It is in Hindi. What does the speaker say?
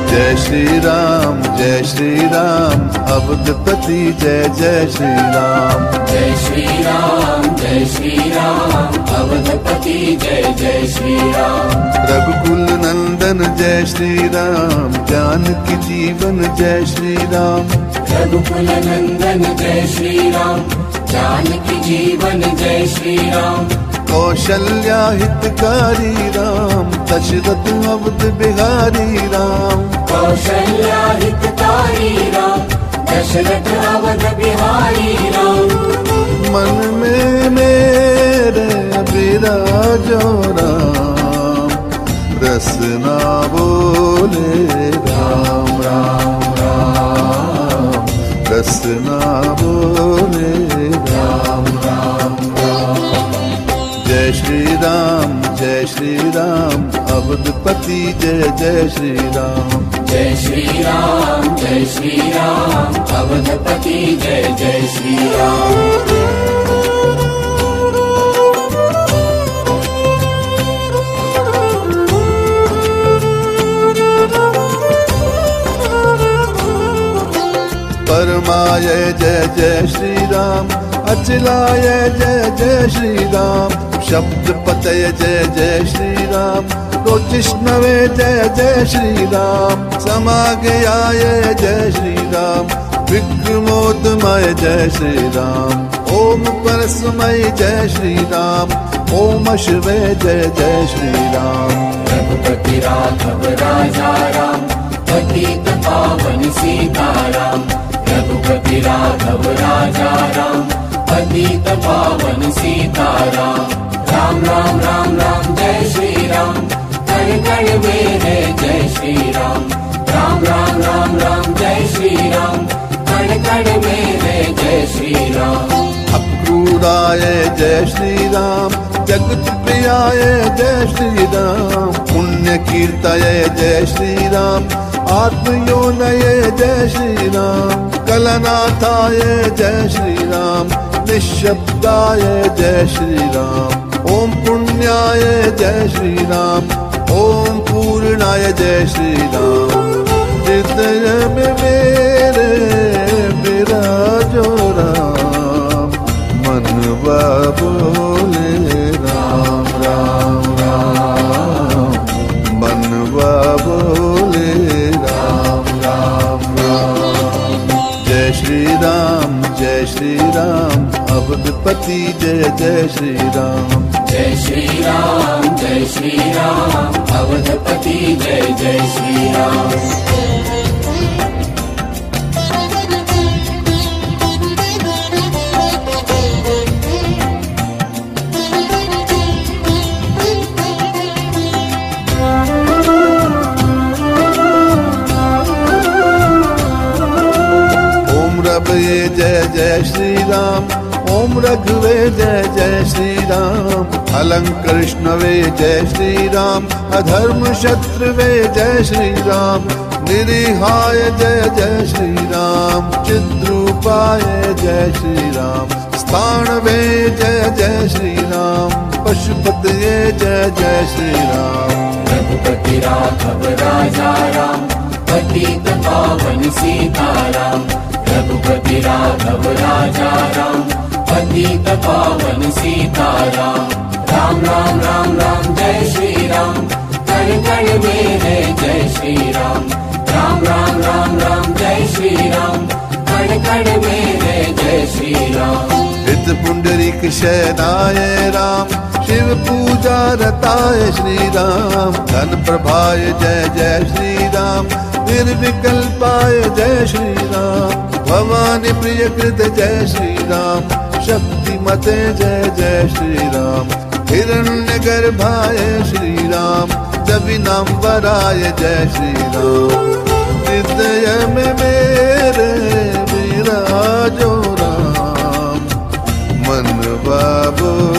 जय श्री राम अवधपति जय जय श्री राम। जय श्री राम अवधपति जय जय श्री राम। रघुकुल नंदन जय श्री राम जानकी जीवन जय श्री राम। रघुकुल नंदन जय श्री राम जानकी जीवन जय श्री राम। कौशल्या हितकारी राम दशरथ अवध बिहारी राम। कौशल्या हितकारी राम दशरथ अवध बिहारी राम। मन में मेरे विराजो राम रसना बोले राम राम राम रसना बोले राम राम राम। जय श्री राम अवधपति जय जय श्री राम। जय श्री राम अवधपति जय जय श्री राम। परमाय जय जय श्री राम अचलाय जय जय श्री राम। शब्द पतय जय जय श्री राम रोचिष्णवे जय जय श्री राम। समागयाय जय श्री राम विक्रमोदमय जय श्री राम। ओम परस्मय जय श्री राम ओम शिवे जय जय श्री राम। रघुपति राघव राजा राम पतित पावन सीताराम। रघुपति राघव राजा राम पतित पावन सीताराम। राम राम राम राम जय श्री राम कण कण मेरे जय श्री राम। राम राम राम राम जय श्री राम कण कण मेरे जय श्री राम। अक्रूराय जय श्री राम जगत प्रियाय जय श्री राम। पुण्य कीर्तय जय श्री राम आत्मयोनय जय श्री राम। कलनाथाय जय श्री राम निःशब्दाय जय श्री राम। ओम पुण्याय जय श्री राम ओम पूर्णाय जय श्री राम। हृदय में मेरे विराजो राम मनवा बोले राम राम राम मनवा बोले राम राम राम। जय श्री राम अवधपति जय जय श्री राम। जय श्री राम अवधपति जय जय श्री राम। रघुवे जय जय श्री राम ओम रघुवे जय जय श्री राम। अलंकृष्णवे जय श्री राम अधर्म शत्रुवे जय श्री राम। निरीहाय जय जय श्री राम चिद्रूपाय जय श्री राम। स्थाणवे जय जय श्री राम पशुपतये जय जय श्री राम। रघुपति राघव राजा राम पतित पावन सीताराम। रघुपति राघव राजा राम पतित पावन सीताराम। राम राम राम राम जय श्री राम कण कण मेरे जय श्री राम। राम राम राम राम जय श्री राम कण कण मेरे जय श्री राम। हित पुंडरीक शयनाय राम शिव पूजा रताय श्री राम। धन प्रभाय जय जय श्री राम निर्विकल्पाय जय श्री राम। भवानी प्रिय कृत जय श्री राम शक्ति मते जय जय श्री राम। हिरण्य गर्भाय श्री राम जबिनाम्बराय जय श्री राम। हृदय में मेरे विराजो राम मनवा बोले